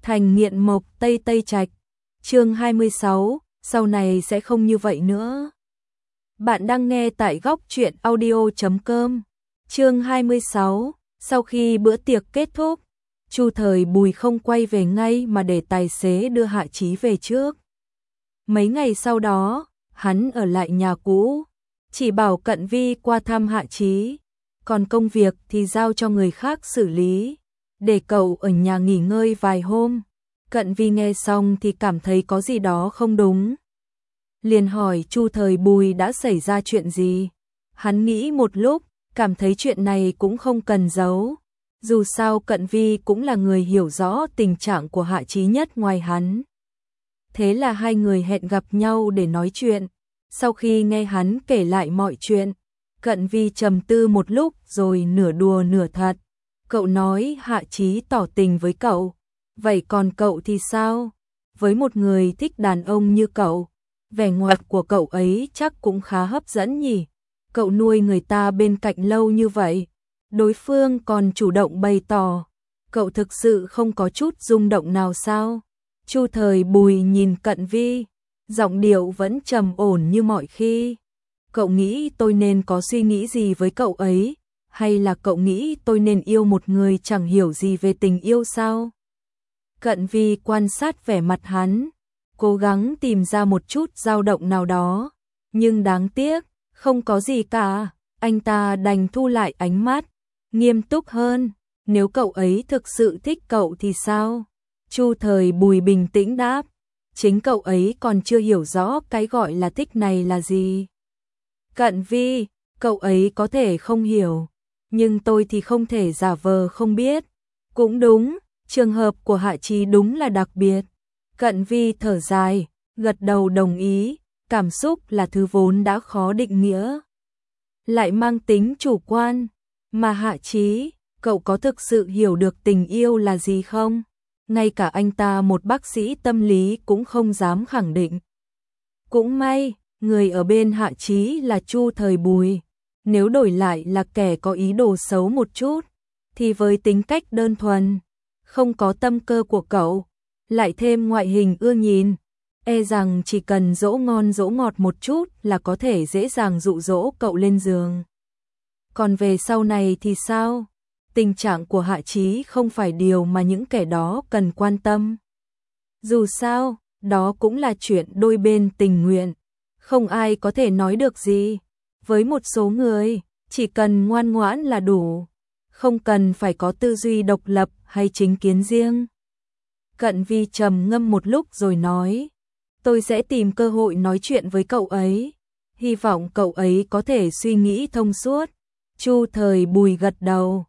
thành nghiện mộc Tây Tây Trạch. Chương 26, sau này sẽ không như vậy nữa. Bạn đang nghe tại góc truyện audio.com. Chương 26, sau khi bữa tiệc kết thúc, Chu Thời Bùi không quay về ngay mà để tài xế đưa Hạ Chí về trước. Mấy ngày sau đó, hắn ở lại nhà cũ, chỉ bảo Cận Vi qua thăm Hạ Chí, còn công việc thì giao cho người khác xử lý, để cậu ở nhà nghỉ ngơi vài hôm. Cận Vi nghe xong thì cảm thấy có gì đó không đúng. Liền hỏi Chu Thời Bùi đã xảy ra chuyện gì. Hắn nghĩ một lúc, cảm thấy chuyện này cũng không cần giấu. Dù sao Cận Vi cũng là người hiểu rõ tình trạng của Hạ Chí nhất ngoài hắn. Thế là hai người hẹn gặp nhau để nói chuyện. Sau khi nghe hắn kể lại mọi chuyện, Cận Vi trầm tư một lúc rồi nửa đùa nửa thật. Cậu nói Hạ Chí tỏ tình với cậu. Vậy còn cậu thì sao? Với một người thích đàn ông như cậu, vẻ ngoài của cậu ấy chắc cũng khá hấp dẫn nhỉ? Cậu nuôi người ta bên cạnh lâu như vậy, đối phương còn chủ động bày tỏ. Cậu thực sự không có chút rung động nào sao? Chu Thời Bùi nhìn Cận Vi, giọng điệu vẫn trầm ổn như mọi khi. Cậu nghĩ tôi nên có suy nghĩ gì với cậu ấy? Hay là cậu nghĩ tôi nên yêu một người chẳng hiểu gì về tình yêu sao? Cận Vi quan sát vẻ mặt hắn, cố gắng tìm ra một chút dao động nào đó, nhưng đáng tiếc, không có gì cả. Anh ta đành thu lại ánh mắt, nghiêm túc hơn. Nếu cậu ấy thực sự thích cậu thì sao? Chu Thời Bùi bình tĩnh đáp, chính cậu ấy còn chưa hiểu rõ cái gọi là thích này là gì. Cận Vi, cậu ấy có thể không hiểu, nhưng tôi thì không thể giả vờ không biết. Cũng đúng, trường hợp của Hạ Chí đúng là đặc biệt. Cận Vi thở dài, gật đầu đồng ý, cảm xúc là thứ vốn đã khó định nghĩa, lại mang tính chủ quan. Mà Hạ Chí, cậu có thực sự hiểu được tình yêu là gì không? Ngay cả anh ta một bác sĩ tâm lý cũng không dám khẳng định. Cũng may, người ở bên Hạ Chí là Chu Thời Bùi. Nếu đổi lại là kẻ có ý đồ xấu một chút, thì với tính cách đơn thuần, không có tâm cơ của cậu, lại thêm ngoại hình ưa nhìn, e rằng chỉ cần dỗ ngon dỗ ngọt một chút là có thể dễ dàng dụ dỗ cậu lên giường. Còn về sau này thì sao? Tình trạng của Hạ Chí không phải điều mà những kẻ đó cần quan tâm. Dù sao, đó cũng là chuyện đôi bên tình nguyện, không ai có thể nói được gì. Với một số người, chỉ cần ngoan ngoãn là đủ, không cần phải có tư duy độc lập hay chính kiến riêng. Cận Vi trầm ngâm một lúc rồi nói, tôi sẽ tìm cơ hội nói chuyện với cậu ấy, hy vọng cậu ấy có thể suy nghĩ thông suốt. Chu Thời Bùi gật đầu,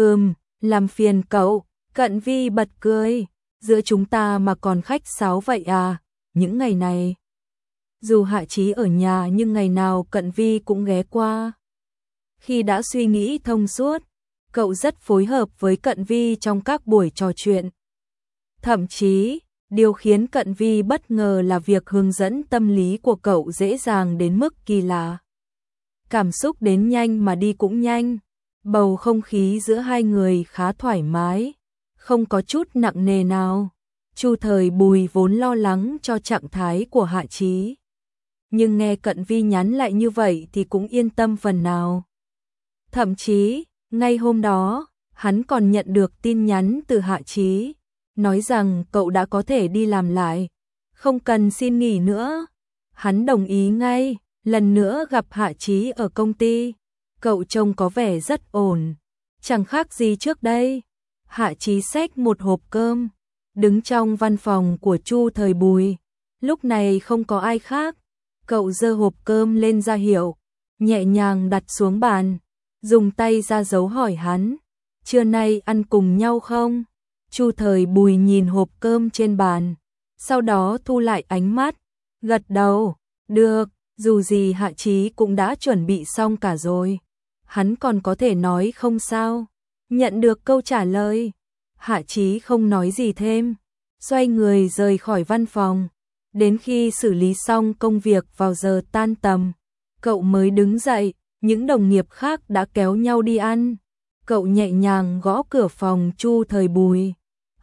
làm phiền cậu. Cận Vi bật cười, giữa chúng ta mà còn khách sáo vậy à? Những ngày này, dù Hạ Chí ở nhà nhưng ngày nào Cận Vi cũng ghé qua. Khi đã suy nghĩ thông suốt, cậu rất phối hợp với Cận Vi trong các buổi trò chuyện. Thậm chí, điều khiến Cận Vi bất ngờ là việc hướng dẫn tâm lý của cậu dễ dàng đến mức kỳ lạ. Cảm xúc đến nhanh mà đi cũng nhanh, bầu không khí giữa hai người khá thoải mái, không có chút nặng nề nào. Chu Thời Bùi vốn lo lắng cho trạng thái của Hạ Chí, nhưng nghe Cận Vi nhắn lại như vậy thì cũng yên tâm phần nào. Thậm chí, ngay hôm đó, hắn còn nhận được tin nhắn từ Hạ Chí, nói rằng cậu đã có thể đi làm lại, không cần xin nghỉ nữa. Hắn đồng ý ngay, lần nữa gặp Hạ Chí ở công ty. Cậu trông có vẻ rất ổn, chẳng khác gì trước đây. Hạ Chí xách một hộp cơm, đứng trong văn phòng của Chu Thời Bùi. Lúc này không có ai khác. Cậu giơ hộp cơm lên ra hiệu, nhẹ nhàng đặt xuống bàn, dùng tay ra dấu hỏi hắn, trưa nay ăn cùng nhau không? Chu Thời Bùi nhìn hộp cơm trên bàn, sau đó thu lại ánh mắt, gật đầu, được, dù gì Hạ Chí cũng đã chuẩn bị xong cả rồi. Hắn còn có thể nói không sao? Nhận được câu trả lời, Hạ Chí không nói gì thêm, xoay người rời khỏi văn phòng. Đến khi xử lý xong công việc vào giờ tan tầm, cậu mới đứng dậy, những đồng nghiệp khác đã kéo nhau đi ăn. Cậu nhẹ nhàng gõ cửa phòng Chu Thời Bùi.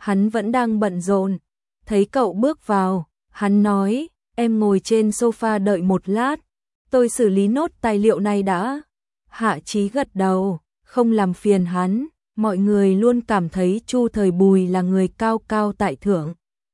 hắn vẫn đang bận rộn. Thấy cậu bước vào, hắn nói, em ngồi trên sofa đợi một lát, tôi xử lý nốt tài liệu này đã. Hạ Chí gật đầu, không làm phiền hắn, mọi người luôn cảm thấy Chu Thời Bùi là người cao cao tại thượng.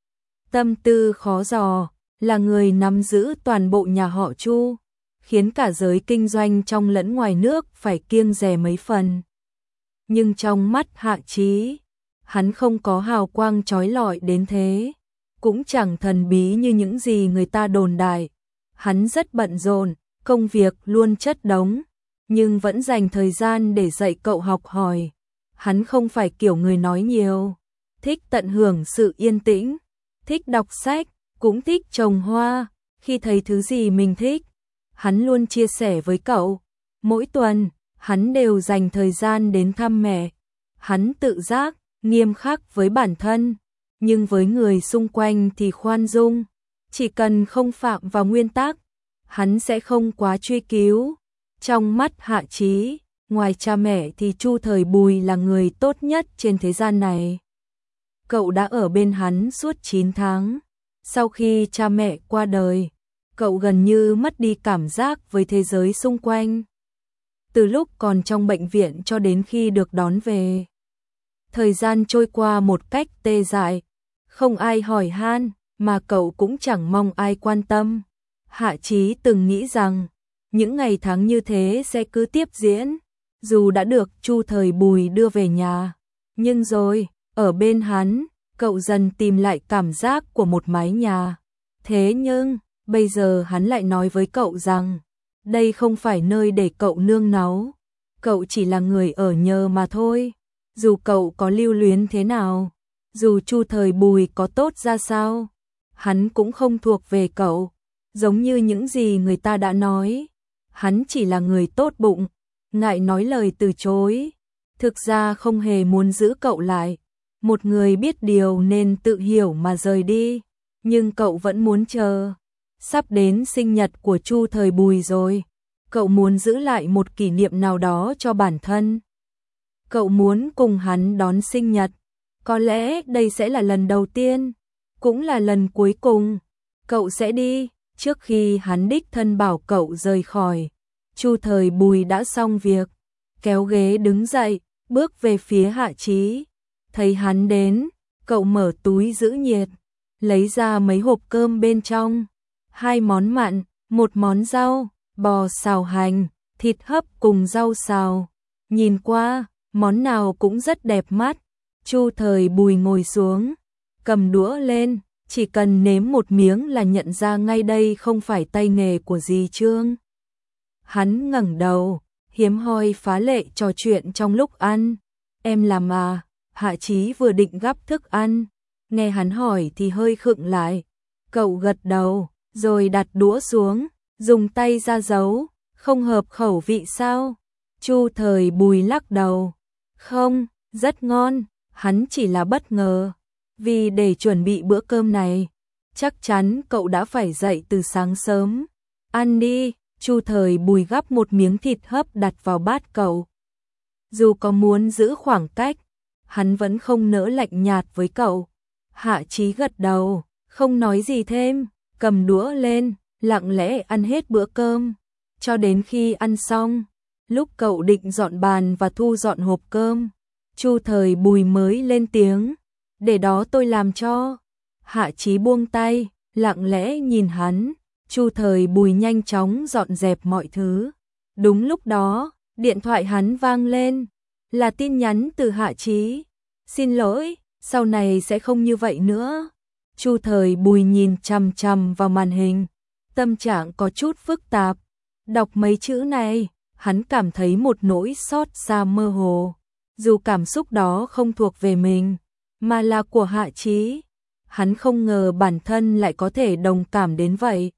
Tâm tư khó dò, là người nắm giữ toàn bộ nhà họ Chu, khiến cả giới kinh doanh trong lẫn ngoài nước phải kiêng dè mấy phần. Nhưng trong mắt Hạ Chí, hắn không có hào quang chói lọi đến thế, cũng chẳng thần bí như những gì người ta đồn đại. Hắn rất bận rộn, công việc luôn chất đống, nhưng vẫn dành thời gian để dạy cậu học hỏi. Hắn không phải kiểu người nói nhiều, thích tận hưởng sự yên tĩnh, thích đọc sách, cũng thích trồng hoa. Khi thấy thứ gì mình thích, hắn luôn chia sẻ với cậu. Mỗi tuần, hắn đều dành thời gian đến thăm mẹ. Hắn tự giác, nghiêm khắc với bản thân, nhưng với người xung quanh thì khoan dung. Chỉ cần không phạm vào nguyên tắc, hắn sẽ không quá truy cứu. Trong mắt Hạ Chí, ngoài cha mẹ thì Chu Thời Bùi là người tốt nhất trên thế gian này. Cậu đã ở bên hắn suốt 9 tháng. Sau khi cha mẹ qua đời, cậu gần như mất đi cảm giác với thế giới xung quanh. Từ lúc còn trong bệnh viện cho đến khi được đón về, thời gian trôi qua một cách tê dại, không ai hỏi han, mà cậu cũng chẳng mong ai quan tâm. Hạ Chí từng nghĩ rằng, những ngày tháng như thế sẽ cứ tiếp diễn, dù đã được Chu Thời Bùi đưa về nhà. Nhưng rồi, ở bên hắn, cậu dần tìm lại cảm giác của một mái nhà. Thế nhưng, bây giờ hắn lại nói với cậu rằng, đây không phải nơi để cậu nương náu. Cậu chỉ là người ở nhờ mà thôi. Dù cậu có lưu luyến thế nào, dù Chu Thời Bùi có tốt ra sao, hắn cũng không thuộc về cậu. Giống như những gì người ta đã nói, hắn chỉ là người tốt bụng, ngại nói lời từ chối. Thực ra không hề muốn giữ cậu lại. Một người biết điều nên tự hiểu mà rời đi. Nhưng cậu vẫn muốn chờ. Sắp đến sinh nhật của Chu Thời Bùi rồi. Cậu muốn giữ lại một kỷ niệm nào đó cho bản thân. Cậu muốn cùng hắn đón sinh nhật. Có lẽ đây sẽ là lần đầu tiên, cũng là lần cuối cùng. Cậu sẽ đi. Trước khi hắn đích thân bảo cậu rời khỏi, Chu Thời Bùi đã xong việc, kéo ghế đứng dậy, bước về phía Hạ Chí. Thấy hắn đến, cậu mở túi giữ nhiệt, lấy ra mấy hộp cơm bên trong, 2 món mặn, 1 món rau, bò xào hành, thịt hấp cùng rau xào. Nhìn qua, món nào cũng rất đẹp mắt. Chu Thời Bùi ngồi xuống, cầm đũa lên, chỉ cần nếm một miếng là nhận ra ngay đây không phải tay nghề của dì Trương. Hắn ngẩng đầu, hiếm hoi phá lệ trò chuyện trong lúc ăn. Em làm à? Hạ Chí vừa định gắp thức ăn, nghe hắn hỏi thì hơi khựng lại. Cậu gật đầu, rồi đặt đũa xuống, dùng tay ra dấu. Không hợp khẩu vị sao? Chu Thời Bùi lắc đầu. Không, rất ngon. Hắn chỉ là bất ngờ. Vì để chuẩn bị bữa cơm này, chắc chắn cậu đã phải dậy từ sáng sớm. Ăn đi. Chu Thời Bùi gắp một miếng thịt hấp đặt vào bát cậu. Dù có muốn giữ khoảng cách, hắn vẫn không nỡ lạnh nhạt với cậu. Hạ Chí gật đầu, không nói gì thêm, cầm đũa lên, lặng lẽ ăn hết bữa cơm. Cho đến khi ăn xong, lúc cậu định dọn bàn và thu dọn hộp cơm, Chu Thời Bùi mới lên tiếng, để đó tôi làm cho. Hạ Chí buông tay, lặng lẽ nhìn hắn. Chu Thời Bùi nhanh chóng dọn dẹp mọi thứ. Đúng lúc đó, điện thoại hắn vang lên, là tin nhắn từ Hạ Chí. Xin lỗi, sau này sẽ không như vậy nữa. Chu Thời Bùi nhìn chằm chằm vào màn hình, tâm trạng có chút phức tạp. Đọc mấy chữ này, hắn cảm thấy một nỗi xót xa mơ hồ. Dù cảm xúc đó không thuộc về mình, mà là của Hạ Chí. Hắn không ngờ bản thân lại có thể đồng cảm đến vậy.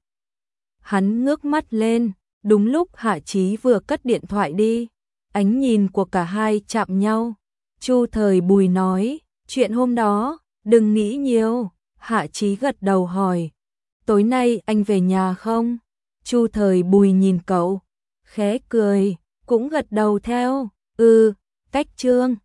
Hắn ngước mắt lên, đúng lúc Hạ Chí vừa cất điện thoại đi. Ánh nhìn của cả hai chạm nhau. Chu Thời Bùi nói, chuyện hôm đó, đừng nghĩ nhiều. Hạ Chí gật đầu hỏi, tối nay anh về nhà không? Chu Thời Bùi nhìn cậu, khẽ cười, cũng gật đầu theo. Cách Trương.